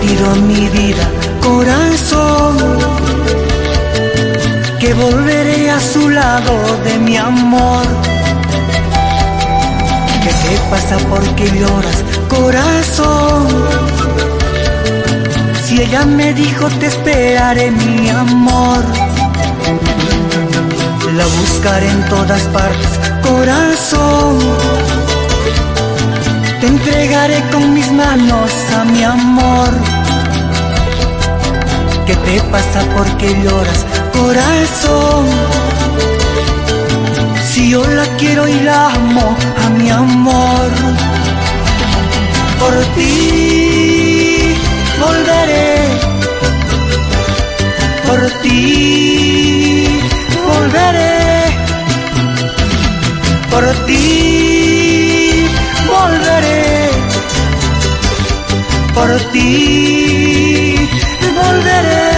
prometido mi vida, corazón, que volveré a su lado de mi amor. ¿Qué te pasa? ¿Por qué lloras, corazón? Si ella me dijo te esperaré, mi amor. La buscaré en todas partes, corazón. Te entregaré con mis manos a mi amor. ¿Qué te pasa? ¿Por qué lloras, corazón? Si yo la quiero y la amo a mi amor. Por ti volveré, por ti volveré, por ti volveré, por ti volveré.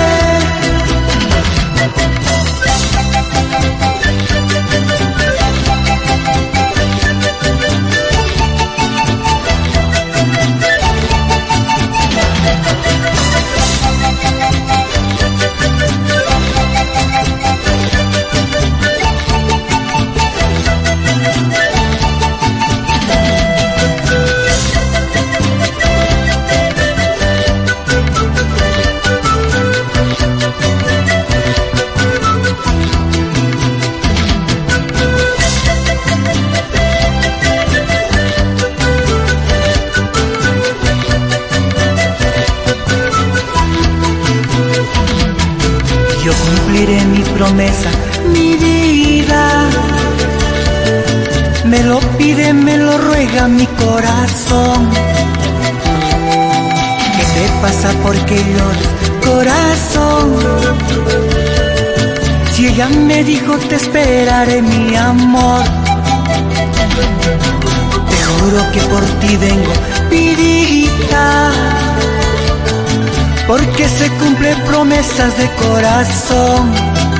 Yo cumpliré mi promesa, mi vida. Me lo pide, me lo ruega mi corazón. ¿Qué te pasa? ¿Por qué lloras, corazón? Si ella me dijo te esperaré, mi amor. Te juro que por ti vengo, vidita, porque se cumplen promesas de corazón.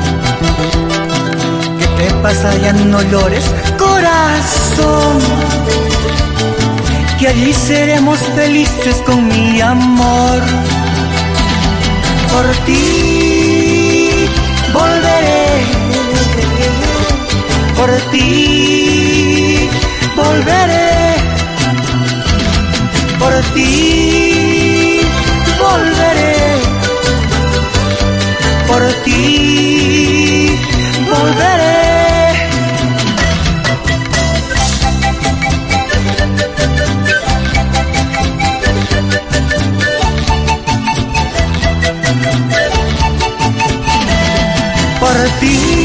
¿Qué te pasa? Ya no llores, corazón, que allí seremos felices con mi amor. Por ti volveré, por ti volveré, por ti volveré, por ti volveré. Por ti